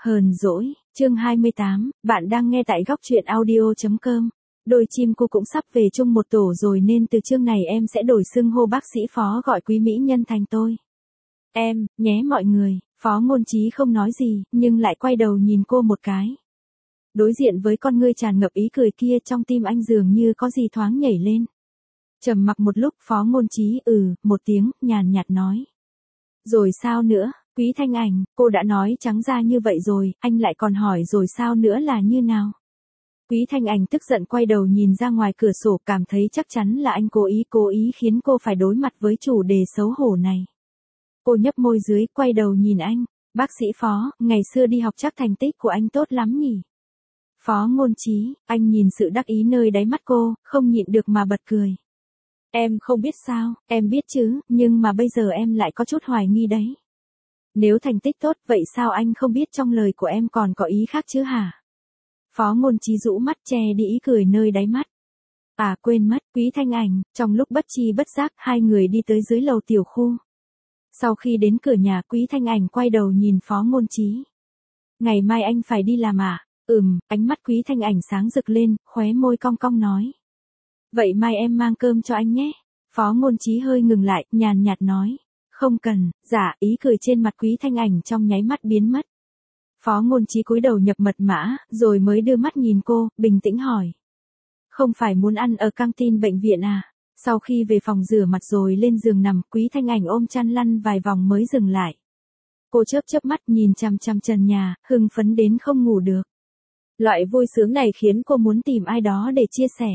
Hờn dỗi, chương 28, bạn đang nghe tại góc truyện audio.com. Đôi chim cu cũng sắp về chung một tổ rồi nên từ chương này em sẽ đổi xưng hô bác sĩ Phó gọi quý mỹ nhân thành tôi. Em, nhé mọi người. Phó Ngôn Chí không nói gì, nhưng lại quay đầu nhìn cô một cái. Đối diện với con ngươi tràn ngập ý cười kia, trong tim anh dường như có gì thoáng nhảy lên. Trầm mặc một lúc, Phó Ngôn Chí một tiếng, nhàn nhạt nói. Rồi sao nữa? Quý Thanh Ảnh, cô đã nói trắng ra như vậy rồi, anh lại còn hỏi rồi sao nữa là như nào? Quý Thanh Ảnh tức giận quay đầu nhìn ra ngoài cửa sổ, cảm thấy chắc chắn là anh cố ý khiến cô phải đối mặt với chủ đề xấu hổ này. Cô nhấp môi dưới, quay đầu nhìn anh. Bác sĩ Phó, ngày xưa đi học chắc thành tích của anh tốt lắm nhỉ? Phó Ngôn Chí, anh nhìn sự đắc ý nơi đáy mắt cô, không nhịn được mà bật cười. Em không biết sao, em biết chứ, nhưng mà bây giờ em lại có chút hoài nghi đấy. Nếu thành tích tốt, vậy sao anh không biết trong lời của em còn có ý khác chứ hả? Phó Ngôn Chí rũ mắt che đi ý cười nơi đáy mắt. À quên mất, Quý Thanh Ảnh, trong lúc bất chi bất giác, hai người đi tới dưới lầu tiểu khu. Sau khi đến cửa nhà, Quý Thanh Ảnh quay đầu nhìn Phó Ngôn Chí. Ngày mai anh phải đi làm à? Ánh mắt Quý Thanh Ảnh sáng rực lên, khóe môi cong cong nói. Vậy mai em mang cơm cho anh nhé. Phó Ngôn Chí hơi ngừng lại, nhàn nhạt nói. Không cần, dạ, ý cười trên mặt Quý Thanh Ảnh trong nháy mắt biến mất. Phó Ngôn Chí cúi đầu nhập mật mã, rồi mới đưa mắt nhìn cô, bình tĩnh hỏi. Không phải muốn ăn ở căng tin bệnh viện à? Sau khi về phòng rửa mặt rồi lên giường nằm, Quý Thanh Ảnh ôm chăn lăn vài vòng mới dừng lại. Cô chớp mắt nhìn chằm chằm trần nhà, hưng phấn đến không ngủ được. Loại vui sướng này khiến cô muốn tìm ai đó để chia sẻ.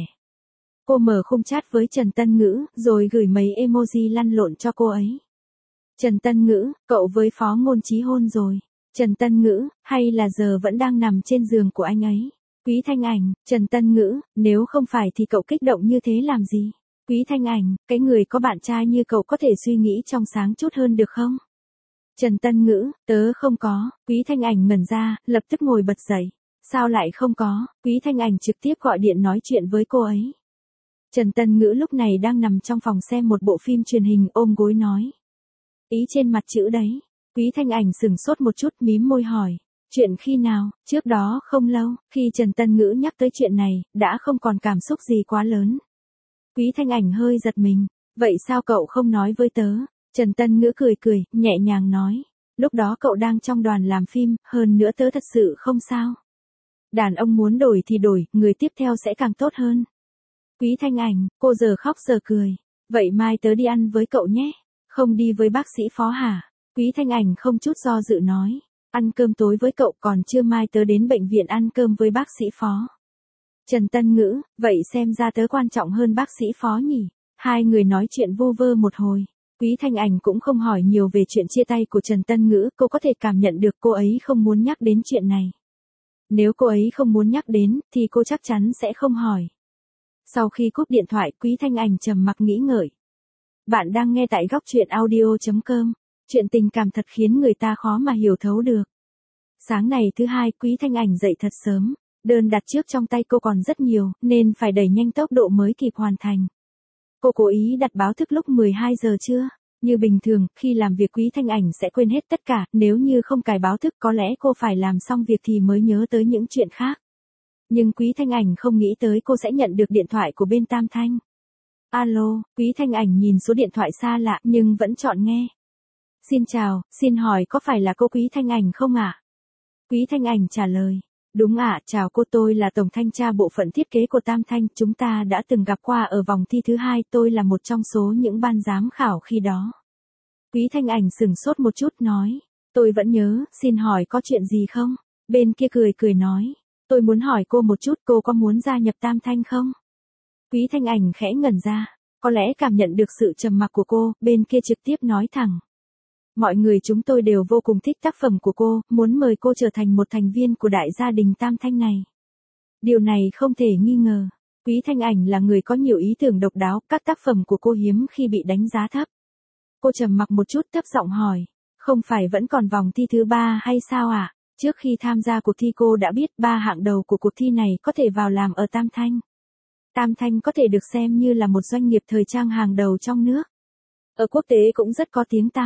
Cô mở khung chat với Trần Tân Ngữ, rồi gửi mấy emoji lăn lộn cho cô ấy. Trần Tân Ngữ, cậu với Phó Ngôn Chí hôn rồi. Trần Tân Ngữ, hay là giờ vẫn đang nằm trên giường của anh ấy? Quý Thanh Ảnh, Trần Tân Ngữ, nếu không phải thì cậu kích động như thế làm gì? Quý Thanh Ảnh, cái người có bạn trai như cậu có thể suy nghĩ trong sáng chút hơn được không? Trần Tân Ngữ, tớ không có. Quý Thanh Ảnh ngẩn ra, lập tức ngồi bật dậy. Sao lại không có? Quý Thanh Ảnh trực tiếp gọi điện nói chuyện với cô ấy. Trần Tân Ngữ lúc này đang nằm trong phòng xem một bộ phim truyền hình, ôm gối nói. Ý trên mặt chữ đấy. Quý Thanh Ảnh sững sốt một chút, mím môi hỏi. Chuyện khi nào? Trước đó không lâu, khi Trần Tân Ngữ nhắc tới chuyện này, đã không còn cảm xúc gì quá lớn. Quý Thanh Ảnh hơi giật mình. Vậy sao cậu không nói với tớ? Trần Tân Ngữ cười, nhẹ nhàng nói. Lúc đó cậu đang trong đoàn làm phim, hơn nữa tớ thật sự không sao. Đàn ông muốn đổi thì đổi, người tiếp theo sẽ càng tốt hơn. Quý Thanh Ảnh, cô giờ khóc giờ cười. Vậy mai tớ đi ăn với cậu nhé. Không đi với bác sĩ Phó hả? Quý Thanh Ảnh không chút do dự nói. Ăn cơm tối với cậu, còn trưa mai tớ đến bệnh viện ăn cơm với bác sĩ Phó. Trần Tân Ngữ, vậy xem ra tớ quan trọng hơn bác sĩ Phó nhỉ? Hai người nói chuyện vu vơ một hồi. Quý Thanh Ảnh cũng không hỏi nhiều về chuyện chia tay của Trần Tân Ngữ, cô có thể cảm nhận được cô ấy không muốn nhắc đến chuyện này. Nếu cô ấy không muốn nhắc đến, thì cô chắc chắn sẽ không hỏi. Sau khi cúp điện thoại, Quý Thanh Ảnh trầm mặc nghĩ ngợi. Bạn đang nghe tại góc truyện audio.com. Chuyện tình cảm thật khiến người ta khó mà hiểu thấu được. Sáng này thứ hai, Quý Thanh Ảnh dậy thật sớm. Đơn đặt trước trong tay cô còn rất nhiều, nên phải đẩy nhanh tốc độ mới kịp hoàn thành. Cô cố ý đặt báo thức lúc 12 giờ trưa. Như bình thường, khi làm việc Quý Thanh Ảnh sẽ quên hết tất cả, nếu như không cài báo thức có lẽ cô phải làm xong việc thì mới nhớ tới những chuyện khác. Nhưng Quý Thanh Ảnh không nghĩ tới cô sẽ nhận được điện thoại của bên Tam Thanh. Alo, Quý Thanh Ảnh nhìn số điện thoại xa lạ nhưng vẫn chọn nghe. Xin chào, xin hỏi có phải là cô Quý Thanh Ảnh không ạ? Quý Thanh Ảnh trả lời. Đúng ạ, chào cô, tôi là tổng thanh tra bộ phận thiết kế của Tam Thanh, chúng ta đã từng gặp qua ở vòng thi thứ 2, tôi là một trong số những ban giám khảo khi đó. Quý Thanh Ảnh sững sốt một chút nói. Tôi vẫn nhớ, xin hỏi có chuyện gì không? Bên kia cười nói. Tôi muốn hỏi cô một chút, cô có muốn gia nhập Tam Thanh không? Quý Thanh Ảnh khẽ ngẩn ra. Có lẽ cảm nhận được sự trầm mặc của cô, bên kia trực tiếp nói thẳng. Mọi người chúng tôi đều vô cùng thích tác phẩm của cô, muốn mời cô trở thành một thành viên của đại gia đình Tam Thanh này. Điều này không thể nghi ngờ. Quý Thanh Ảnh là người có nhiều ý tưởng độc đáo, các tác phẩm của cô hiếm khi bị đánh giá thấp. Cô trầm mặc một chút, thấp giọng hỏi. Không phải vẫn còn vòng thi thứ 3 hay sao ạ? Trước khi tham gia cuộc thi cô đã biết 3 hạng đầu của cuộc thi này có thể vào làm ở Tam Thanh. Tam Thanh có thể được xem như là một doanh nghiệp thời trang hàng đầu trong nước. Ở quốc tế cũng rất có tiếng tăm.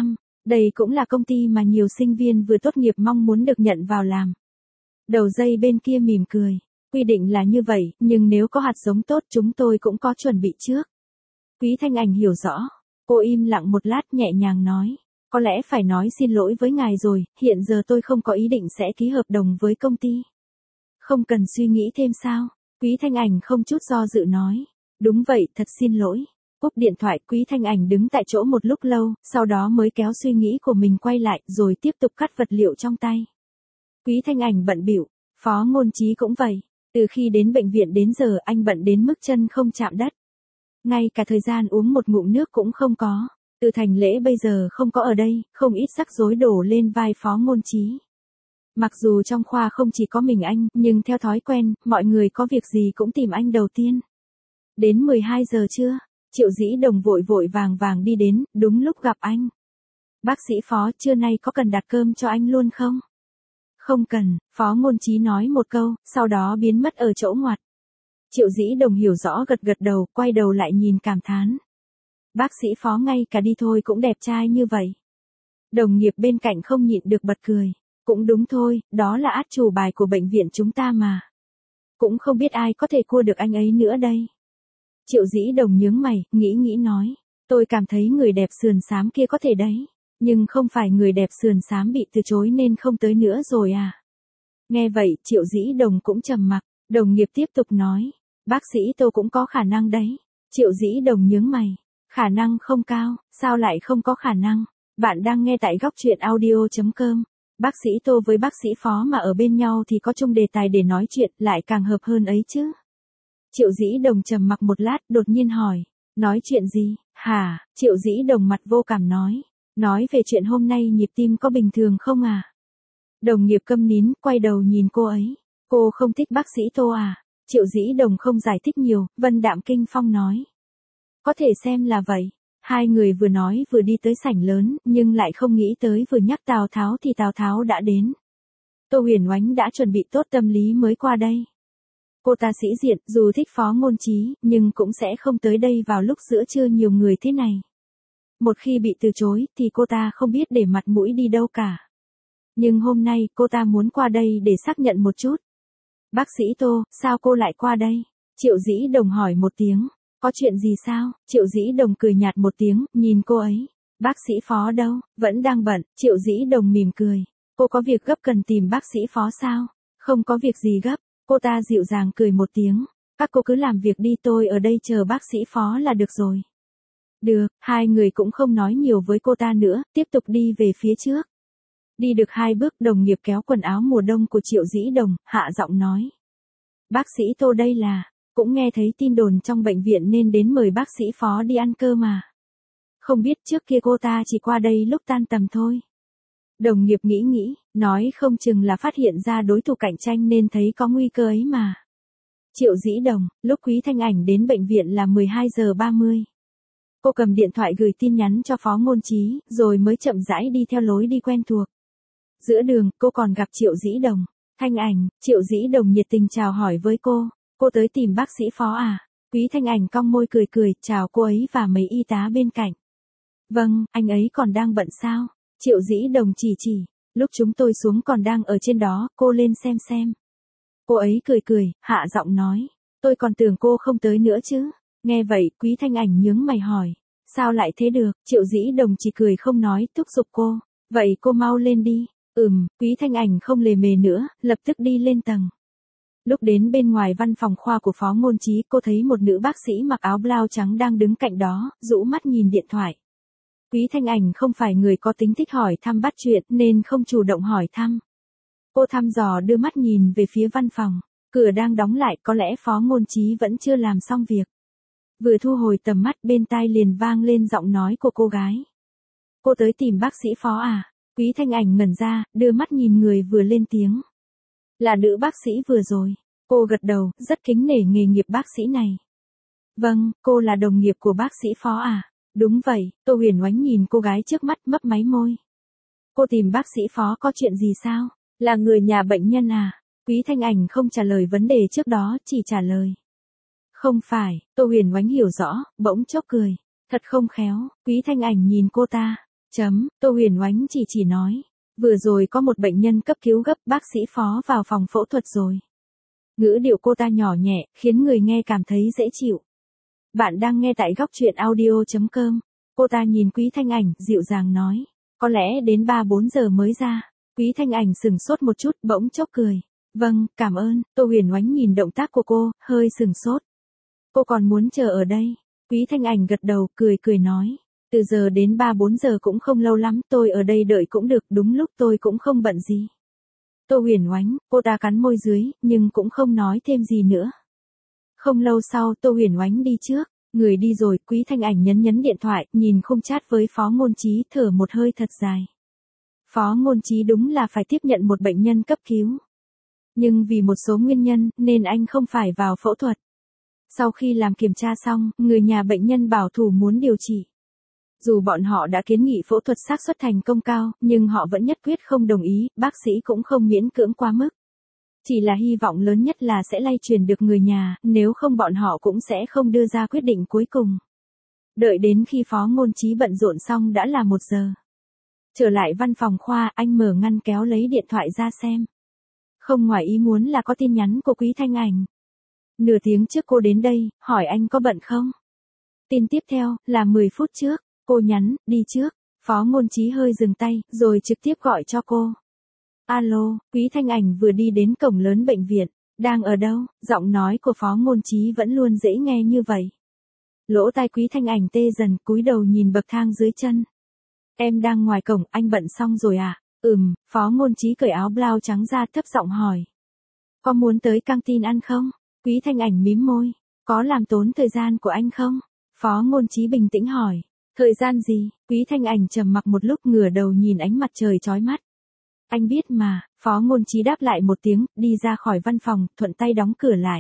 Đây cũng là công ty mà nhiều sinh viên vừa tốt nghiệp mong muốn được nhận vào làm. Đầu dây bên kia mỉm cười. Quy định là như vậy, nhưng nếu có hạt giống tốt chúng tôi cũng có chuẩn bị trước. Quý Thanh Ảnh hiểu rõ. Cô im lặng một lát nhẹ nhàng nói. Có lẽ phải nói xin lỗi với ngài rồi, hiện giờ tôi không có ý định sẽ ký hợp đồng với công ty. Không cần suy nghĩ thêm sao? Quý Thanh Ảnh không chút do dự nói. Đúng vậy, thật xin lỗi. Cúp điện thoại, Quý Thanh Ảnh đứng tại chỗ một lúc lâu, sau đó mới kéo suy nghĩ của mình quay lại rồi tiếp tục cắt vật liệu trong tay. Quý Thanh Ảnh bận bịu, Phó Ngôn Chí cũng vậy. Từ khi đến bệnh viện đến giờ anh bận đến mức chân không chạm đất. Ngay cả thời gian uống một ngụm nước cũng không có. Từ Thành Lễ bây giờ không có ở đây, không ít rắc rối đổ lên vai Phó Ngôn Chí. Mặc dù trong khoa không chỉ có mình anh, nhưng theo thói quen, mọi người có việc gì cũng tìm anh đầu tiên. Đến 12 giờ trưa, Triệu Dĩ Đồng vội vội vàng vàng đi đến, đúng lúc gặp anh. Bác sĩ Phó, trưa nay có cần đặt cơm cho anh luôn không? Không cần, Phó Ngôn Chí nói một câu, sau đó biến mất ở chỗ ngoặt. Triệu Dĩ Đồng hiểu rõ gật gật đầu, quay đầu lại nhìn cảm thán. Bác sĩ Phó ngay cả đi thôi cũng đẹp trai như vậy. Đồng nghiệp bên cạnh không nhịn được bật cười. Cũng đúng thôi, đó là át chủ bài của bệnh viện chúng ta mà. Cũng không biết ai có thể cua được anh ấy nữa đây. Triệu Dĩ Đồng nhướng mày, nghĩ nói. Tôi cảm thấy người đẹp sườn xám kia có thể đấy. Nhưng không phải người đẹp sườn xám bị từ chối nên không tới nữa rồi à. Nghe vậy, Triệu Dĩ Đồng cũng trầm mặc. Đồng nghiệp tiếp tục nói. Bác sĩ Tô cũng có khả năng đấy. Triệu Dĩ Đồng nhướng mày. Khả năng không cao, sao lại không có khả năng? Bạn đang nghe tại góc truyện audio.com. Bác sĩ Tô với bác sĩ Phó mà ở bên nhau thì có chung đề tài để nói chuyện, lại càng hợp hơn ấy chứ. Triệu Dĩ Đồng trầm mặc một lát, đột nhiên hỏi. Nói chuyện gì? Hả? Triệu Dĩ Đồng mặt vô cảm nói. Nói về chuyện hôm nay nhịp tim có bình thường không à? Đồng nghiệp câm nín, quay đầu nhìn cô ấy. Cô không thích bác sĩ Tô à? Triệu Dĩ Đồng không giải thích nhiều, vân đạm kinh phong nói. Có thể xem là vậy. Hai người vừa nói vừa đi tới sảnh lớn, nhưng lại không nghĩ tới vừa nhắc Tào Tháo thì Tào Tháo đã đến. Tô Huyền Oánh đã chuẩn bị tốt tâm lý mới qua đây. Cô ta sĩ diện, dù thích Phó Ngôn Chí, nhưng cũng sẽ không tới đây vào lúc giữa trưa nhiều người thế này. Một khi bị từ chối, thì cô ta không biết để mặt mũi đi đâu cả. Nhưng hôm nay, cô ta muốn qua đây để xác nhận một chút. Bác sĩ Tô, sao cô lại qua đây? Triệu Dĩ Đồng hỏi một tiếng. Có chuyện gì sao? Triệu Dĩ Đồng cười nhạt một tiếng, nhìn cô ấy. Bác sĩ Phó đâu? Vẫn đang bận. Triệu Dĩ Đồng mỉm cười. Cô có việc gấp cần tìm bác sĩ Phó sao? Không có việc gì gấp. Cô ta dịu dàng cười một tiếng. Các cô cứ làm việc đi, tôi ở đây chờ bác sĩ Phó là được rồi. Được, hai người cũng không nói nhiều với cô ta nữa, tiếp tục đi về phía trước. Đi được 2 bước, đồng nghiệp kéo quần áo mùa đông của Triệu Dĩ Đồng, hạ giọng nói. Bác sĩ Tô đây là... Cũng nghe thấy tin đồn trong bệnh viện nên đến mời bác sĩ Phó đi ăn cơm mà. Không biết trước kia cô ta chỉ qua đây lúc tan tầm thôi. Đồng nghiệp nghĩ, nói không chừng là phát hiện ra đối thủ cạnh tranh nên thấy có nguy cơ ấy mà. Triệu Dĩ Đồng, lúc Quý Thanh Ảnh đến bệnh viện là 12 giờ 30. Cô cầm điện thoại gửi tin nhắn cho Phó Ngôn Chí, rồi mới chậm rãi đi theo lối đi quen thuộc. Giữa đường, cô còn gặp Triệu Dĩ Đồng. Thanh Ảnh, Triệu Dĩ Đồng nhiệt tình chào hỏi với cô. Cô tới tìm bác sĩ Phó à? Quý Thanh Ảnh cong môi cười, chào cô ấy và mấy y tá bên cạnh. Vâng, anh ấy còn đang bận sao? Triệu Dĩ Đồng chỉ. Lúc chúng tôi xuống còn đang ở trên đó, cô lên xem. Cô ấy cười, hạ giọng nói. Tôi còn tưởng cô không tới nữa chứ. Nghe vậy, Quý Thanh Ảnh nhướng mày hỏi. Sao lại thế được? Triệu Dĩ Đồng chỉ cười không nói, thúc giục cô. Vậy cô mau lên đi. Quý Thanh Ảnh không lề mề nữa, lập tức đi lên tầng. Lúc đến bên ngoài văn phòng khoa của Phó Ngôn Chí, cô thấy một nữ bác sĩ mặc áo blau trắng đang đứng cạnh đó, rũ mắt nhìn điện thoại. Quý Thanh Ảnh không phải người có tính thích hỏi thăm bắt chuyện nên không chủ động hỏi thăm. Cô thăm dò đưa mắt nhìn về phía văn phòng, cửa đang đóng lại, có lẽ Phó Ngôn Chí vẫn chưa làm xong việc. Vừa thu hồi tầm mắt, bên tai liền vang lên giọng nói của cô gái. Cô tới tìm bác sĩ Phó à? Quý Thanh Ảnh ngẩn ra, đưa mắt nhìn người vừa lên tiếng. Là nữ bác sĩ vừa rồi. Cô gật đầu, rất kính nể nghề nghiệp bác sĩ này. Vâng, cô là đồng nghiệp của bác sĩ Phó à? Đúng vậy. Tô Huyền Oánh nhìn cô gái trước mắt, mấp máy môi. Cô tìm bác sĩ Phó có chuyện gì sao? Là người nhà bệnh nhân à? Quý Thanh Ảnh không trả lời vấn đề trước đó, chỉ trả lời. Không phải. Tô Huyền Oánh hiểu rõ, bỗng chốc cười. Thật không khéo. Quý Thanh Ảnh nhìn cô ta. Tô Huyền Oánh chỉ nói. Vừa rồi có một bệnh nhân cấp cứu gấp, bác sĩ Phó vào phòng phẫu thuật rồi. Ngữ điệu cô ta nhỏ nhẹ, khiến người nghe cảm thấy dễ chịu. Bạn đang nghe tại góc truyện audio.com. Cô ta nhìn Quý Thanh Ảnh, dịu dàng nói. Có lẽ đến 3-4 giờ mới ra. Quý Thanh Ảnh sừng sốt một chút, bỗng chốc cười. Vâng, cảm ơn. Tô Huyền Oánh nhìn động tác của cô, hơi sừng sốt. Cô còn muốn chờ ở đây. Quý Thanh Ảnh gật đầu, cười nói. Từ giờ đến 3-4 giờ cũng không lâu lắm, tôi ở đây đợi cũng được, đúng lúc tôi cũng không bận gì. Tô Huyền Oánh, cô ta cắn môi dưới, nhưng cũng không nói thêm gì nữa. Không lâu sau, Tô Huyền Oánh đi trước. Người đi rồi, Quý Thanh Ảnh nhấn điện thoại, nhìn khung chat với Phó Ngôn Chí, thở một hơi thật dài. Phó Ngôn Chí đúng là phải tiếp nhận một bệnh nhân cấp cứu. Nhưng vì một số nguyên nhân, nên anh không phải vào phẫu thuật. Sau khi làm kiểm tra xong, người nhà bệnh nhân bảo thủ muốn điều trị. Dù bọn họ đã kiến nghị phẫu thuật xác suất thành công cao, nhưng họ vẫn nhất quyết không đồng ý, bác sĩ cũng không miễn cưỡng quá mức. Chỉ là hy vọng lớn nhất là sẽ lay truyền được người nhà, nếu không bọn họ cũng sẽ không đưa ra quyết định cuối cùng. Đợi đến khi Phó Ngôn Chí bận rộn xong đã là 1 giờ. Trở lại văn phòng khoa, anh mở ngăn kéo lấy điện thoại ra xem. Không ngoài ý muốn là có tin nhắn của Quý Thanh Ảnh. Nửa tiếng trước cô đến đây, hỏi anh có bận không? Tin tiếp theo, là 10 phút trước, cô nhắn, đi trước. Phó Ngôn Chí hơi dừng tay, rồi trực tiếp gọi cho cô. Alo, Quý Thanh Ảnh vừa đi đến cổng lớn bệnh viện. Đang ở đâu? Giọng nói của Phó Ngôn Chí vẫn luôn dễ nghe như vậy. Lỗ tai Quý Thanh Ảnh tê dần, cúi đầu nhìn bậc thang dưới chân. Em đang ngoài cổng, anh bận xong rồi à? Phó Ngôn Chí cởi áo blau trắng ra, thấp giọng hỏi. Có muốn tới căng tin ăn không? Quý Thanh Ảnh mím môi. Có làm tốn thời gian của anh không? Phó Ngôn Chí bình tĩnh hỏi. Thời gian gì? Quý Thanh Ảnh trầm mặc một lúc, ngửa đầu nhìn ánh mặt trời chói mắt. Anh biết mà, Phó Ngôn Chí đáp lại một tiếng, đi ra khỏi văn phòng, thuận tay đóng cửa lại.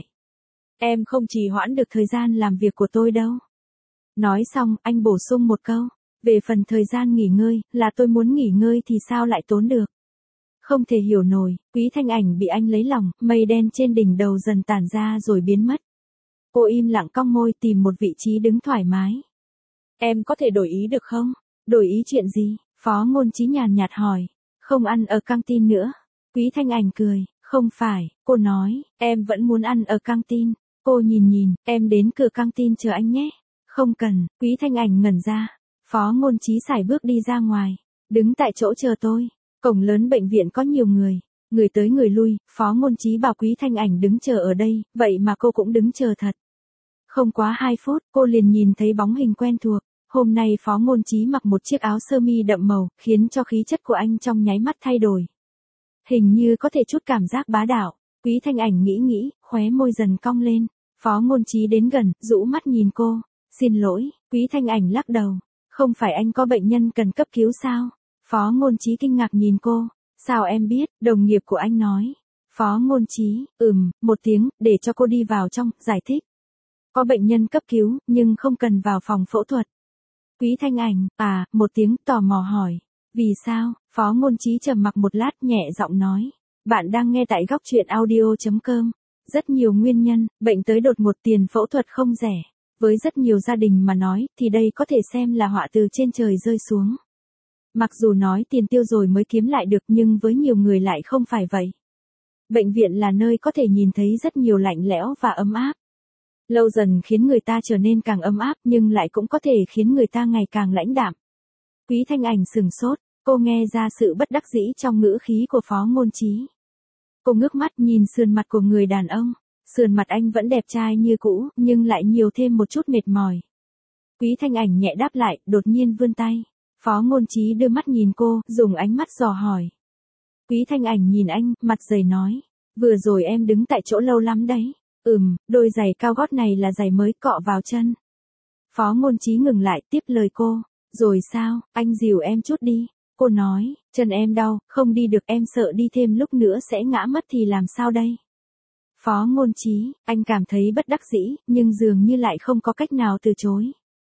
Em không trì hoãn được thời gian làm việc của tôi đâu. Nói xong, anh bổ sung một câu. Về phần thời gian nghỉ ngơi, là tôi muốn nghỉ ngơi thì sao lại tốn được. Không thể hiểu nổi, Quý Thanh Ảnh bị anh lấy lòng, mây đen trên đỉnh đầu dần tản ra rồi biến mất. Cô im lặng cong môi, tìm một vị trí đứng thoải mái. Em có thể đổi ý được không? Đổi ý chuyện gì? Phó Ngôn Chí nhàn nhạt hỏi. Không ăn ở căng tin nữa. Quý Thanh Ảnh cười. Không phải, cô nói, em vẫn muốn ăn ở căng tin. Cô nhìn, em đến cửa căng tin chờ anh nhé. Không cần, Quý Thanh Ảnh ngẩn ra. Phó Ngôn Chí sải bước đi ra ngoài. Đứng tại chỗ chờ tôi. Cổng lớn bệnh viện có nhiều người. Người tới người lui, Phó Ngôn Chí bảo Quý Thanh Ảnh đứng chờ ở đây, vậy mà cô cũng đứng chờ thật. Không quá 2 phút, cô liền nhìn thấy bóng hình quen thuộc. Hôm nay Phó Ngôn Chí mặc một chiếc áo sơ mi đậm màu, khiến cho khí chất của anh trong nháy mắt thay đổi. Hình như có thể chút cảm giác bá đạo. Quý Thanh Ảnh nghĩ, khóe môi dần cong lên. Phó Ngôn Chí đến gần, rũ mắt nhìn cô. Xin lỗi, Quý Thanh Ảnh lắc đầu. Không phải anh có bệnh nhân cần cấp cứu sao? Phó Ngôn Chí kinh ngạc nhìn cô. Sao em biết? Đồng nghiệp của anh nói. Phó Ngôn Chí, một tiếng, để cho cô đi vào trong, giải thích. Có bệnh nhân cấp cứu, nhưng không cần vào phòng phẫu thuật. Quý Thanh Ảnh, một tiếng, tò mò hỏi. Vì sao? Phó Ngôn Chí trầm mặc một lát, nhẹ giọng nói. Bạn đang nghe tại góc truyện audio.com. Rất nhiều nguyên nhân, bệnh tới đột ngột, tiền phẫu thuật không rẻ. Với rất nhiều gia đình mà nói, thì đây có thể xem là họa từ trên trời rơi xuống. Mặc dù nói tiền tiêu rồi mới kiếm lại được, nhưng với nhiều người lại không phải vậy. Bệnh viện là nơi có thể nhìn thấy rất nhiều lạnh lẽo và ấm áp. Lâu dần khiến người ta trở nên càng ấm áp, nhưng lại cũng có thể khiến người ta ngày càng lãnh đạm. Quý Thanh Ảnh sừng sốt, cô nghe ra sự bất đắc dĩ trong ngữ khí của Phó Ngôn Chí. Cô ngước mắt nhìn sườn mặt của người đàn ông. Sườn mặt anh vẫn đẹp trai như cũ, nhưng lại nhiều thêm một chút mệt mỏi. Quý Thanh Ảnh nhẹ đáp lại, đột nhiên vươn tay. Phó Ngôn Chí đưa mắt nhìn cô, dùng ánh mắt dò hỏi. Quý Thanh Ảnh nhìn anh, mặt dày nói. Vừa rồi em đứng tại chỗ lâu lắm đấy. Đôi giày cao gót này là giày mới cọ vào chân. Phó Ngôn Chí ngừng lại, tiếp lời cô. Rồi sao, anh dìu em chút đi. Cô nói, chân em đau, không đi được, em sợ đi thêm lúc nữa sẽ ngã mất thì làm sao đây? Phó Ngôn Chí, anh cảm thấy bất đắc dĩ, nhưng dường như lại không có cách nào từ chối.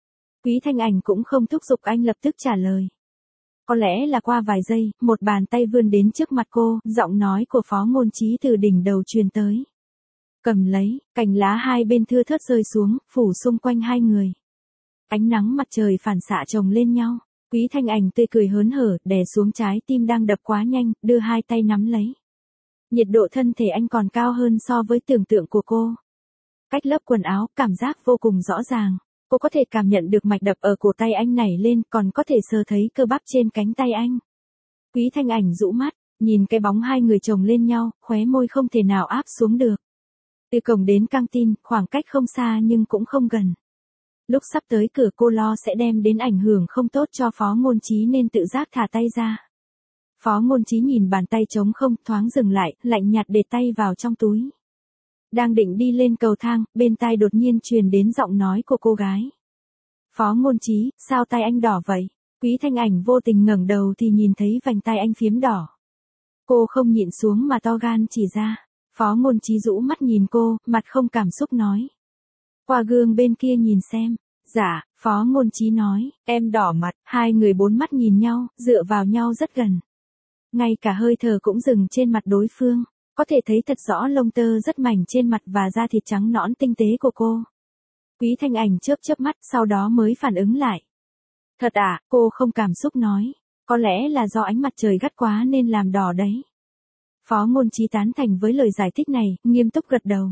Quý Thanh Ảnh cũng không thúc giục anh lập tức trả lời. Có lẽ là qua vài giây, một bàn tay vươn đến trước mặt cô, giọng nói của Phó Ngôn Chí từ đỉnh đầu truyền tới. Cầm lấy, cành lá hai bên thưa thớt rơi xuống, phủ xung quanh hai người. Ánh nắng mặt trời phản xạ chồng lên nhau. Quý Thanh Ảnh tươi cười hớn hở, đè xuống trái tim đang đập quá nhanh, đưa hai tay nắm lấy. Nhiệt độ thân thể anh còn cao hơn so với tưởng tượng của cô. Cách lớp quần áo, cảm giác vô cùng rõ ràng. Cô có thể cảm nhận được mạch đập ở cổ tay anh nảy lên, còn có thể sờ thấy cơ bắp trên cánh tay anh. Quý Thanh Ảnh rũ mắt, nhìn cái bóng hai người chồng lên nhau, khóe môi không thể nào áp xuống được. Từ cổng đến căng tin, khoảng cách không xa nhưng cũng không gần. Lúc sắp tới cửa cô lo sẽ đem đến ảnh hưởng không tốt cho Phó Ngôn Chí nên tự giác thả tay ra. Phó Ngôn Chí nhìn bàn tay trống không, thoáng dừng lại, lạnh nhạt để tay vào trong túi. Đang định đi lên cầu thang, bên tai đột nhiên truyền đến giọng nói của cô gái. Phó Ngôn Chí, sao tay anh đỏ vậy? Quý Thanh Ảnh vô tình ngẩng đầu thì nhìn thấy vành tay anh phiếm đỏ. Cô không nhịn xuống mà to gan chỉ ra. Phó Ngôn Chí rũ mắt nhìn cô, mặt không cảm xúc nói. Qua gương bên kia nhìn xem. Dạ, Phó Ngôn Chí nói, em đỏ mặt. Hai người bốn mắt nhìn nhau, dựa vào nhau rất gần. Ngay cả hơi thở cũng dừng trên mặt đối phương. Có thể thấy thật rõ lông tơ rất mảnh trên mặt và da thịt trắng nõn tinh tế của cô. Quý Thanh Ảnh chớp chớp mắt, sau đó mới phản ứng lại. Thật à, cô không cảm xúc nói. Có lẽ là do ánh mặt trời gắt quá nên làm đỏ đấy. Phó Ngôn Chí tán thành với lời giải thích này, nghiêm túc gật đầu.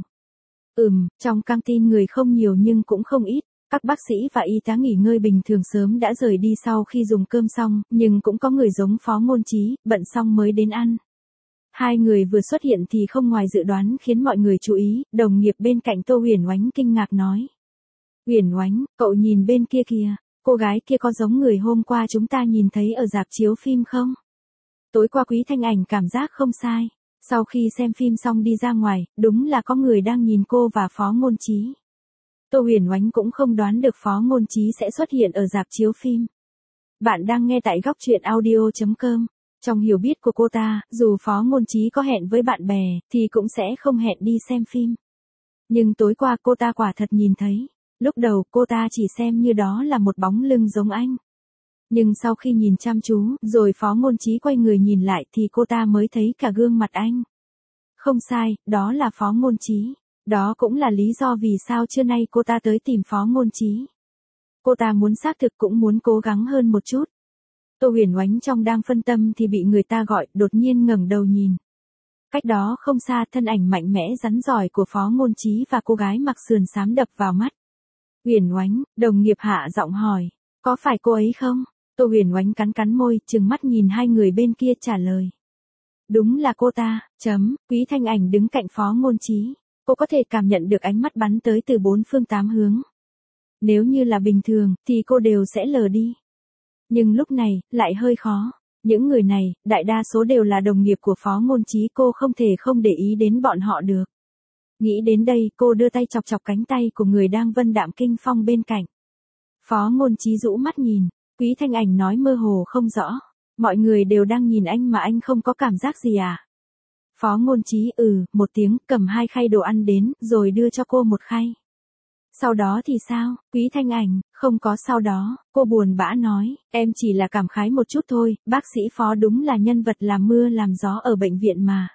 Trong căng tin người không nhiều nhưng cũng không ít. Các bác sĩ và y tá nghỉ ngơi bình thường sớm đã rời đi sau khi dùng cơm xong, nhưng cũng có người giống Phó Ngôn Chí, bận xong mới đến ăn. Hai người vừa xuất hiện thì không ngoài dự đoán khiến mọi người chú ý, đồng nghiệp bên cạnh Tô Huyền Oánh kinh ngạc nói. Huyền Oánh, cậu nhìn bên kia kìa, cô gái kia có giống người hôm qua chúng ta nhìn thấy ở rạp chiếu phim không? Tối qua Quý Thanh Ảnh cảm giác không sai. Sau khi xem phim xong đi ra ngoài, đúng là có người đang nhìn cô và Phó Ngôn Chí. Tô Huyền Oánh cũng không đoán được Phó Ngôn Chí sẽ xuất hiện ở rạp chiếu phim. Bạn đang nghe tại góc truyện audio.com. Trong hiểu biết của cô ta, dù Phó Ngôn Chí có hẹn với bạn bè, thì cũng sẽ không hẹn đi xem phim. Nhưng tối qua cô ta quả thật nhìn thấy. Lúc đầu cô ta chỉ xem như đó là một bóng lưng giống anh. Nhưng sau khi nhìn chăm chú, rồi Phó Ngôn Chí quay người nhìn lại thì cô ta mới thấy cả gương mặt anh. Không sai, đó là Phó Ngôn Chí. Đó cũng là lý do vì sao trưa nay cô ta tới tìm Phó Ngôn Chí. Cô ta muốn xác thực cũng muốn cố gắng hơn một chút. Tô Huyền Oánh trong đang phân tâm thì bị người ta gọi, đột nhiên ngẩng đầu nhìn. Cách đó không xa thân ảnh mạnh mẽ rắn giỏi của Phó Ngôn Chí và cô gái mặc sườn xám đập vào mắt. Huyền Oánh, đồng nghiệp hạ giọng hỏi, có phải cô ấy không? Tô Huyền Oánh cắn cắn môi, trừng mắt nhìn hai người bên kia trả lời. Đúng là cô ta, Quý Thanh Ảnh đứng cạnh Phó Ngôn Chí. Cô có thể cảm nhận được ánh mắt bắn tới từ bốn phương tám hướng. Nếu như là bình thường, thì cô đều sẽ lờ đi. Nhưng lúc này, lại hơi khó. Những người này, đại đa số đều là đồng nghiệp của Phó Ngôn Chí, cô không thể không để ý đến bọn họ được. Nghĩ đến đây, cô đưa tay chọc chọc cánh tay của người đang vân đạm kinh phong bên cạnh. Phó Ngôn Chí rũ mắt nhìn, Quý Thanh Ảnh nói mơ hồ không rõ. Mọi người đều đang nhìn anh mà anh không có cảm giác gì à? Phó Ngôn Chí một tiếng, cầm hai khay đồ ăn đến, rồi đưa cho cô một khay. Sau đó thì sao, Quý Thanh Ảnh, không có sau đó, cô buồn bã nói, em chỉ là cảm khái một chút thôi, bác sĩ Phó đúng là nhân vật làm mưa làm gió ở bệnh viện mà.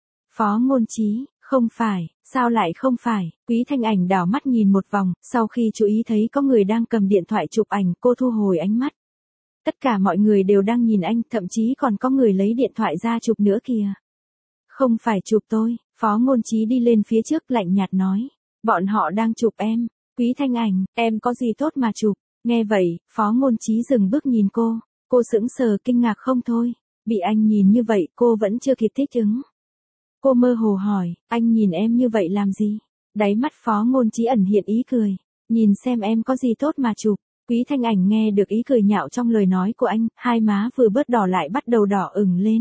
Phó Ngôn Chí, không phải, sao lại không phải, Quý Thanh Ảnh đảo mắt nhìn một vòng, sau khi chú ý thấy có người đang cầm điện thoại chụp ảnh, cô thu hồi ánh mắt. Tất cả mọi người đều đang nhìn anh, thậm chí còn có người lấy điện thoại ra chụp nữa kìa. Không phải chụp tôi, Phó Ngôn Chí đi lên phía trước lạnh nhạt nói. Bọn họ đang chụp em. Quý Thanh Ảnh, em có gì tốt mà chụp. Nghe vậy, Phó Ngôn Chí dừng bước nhìn cô. Cô sững sờ kinh ngạc không thôi. Bị anh nhìn như vậy cô vẫn chưa kịp thích ứng. Cô mơ hồ hỏi, anh nhìn em như vậy làm gì? Đáy mắt Phó Ngôn Chí ẩn hiện ý cười. Nhìn xem em có gì tốt mà chụp. Quý Thanh Ảnh nghe được ý cười nhạo trong lời nói của anh, hai má vừa bớt đỏ lại bắt đầu đỏ ửng lên.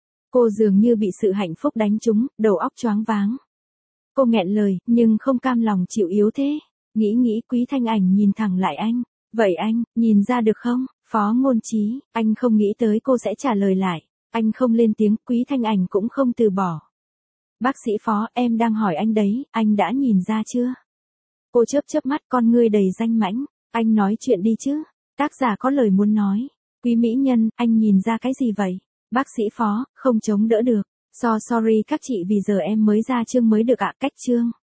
Cô dường như bị sự hạnh phúc đánh trúng, đầu óc choáng váng. Cô nghẹn lời, nhưng không cam lòng chịu yếu thế. Nghĩ Quý Thanh Ảnh nhìn thẳng lại anh. Vậy anh, nhìn ra được không? Phó Ngôn Chí, anh không nghĩ tới cô sẽ trả lời lại. Anh không lên tiếng, Quý Thanh Ảnh cũng không từ bỏ. Bác sĩ Phó, em đang hỏi anh đấy, anh đã nhìn ra chưa? Cô chớp chớp mắt, con ngươi đầy danh mãnh. Anh nói chuyện đi chứ. Tác giả có lời muốn nói. Quý mỹ nhân, anh nhìn ra cái gì vậy? Bác sĩ Phó, không chống đỡ được. Sorry các chị vì giờ em mới ra chương mới được ạ, cách chương.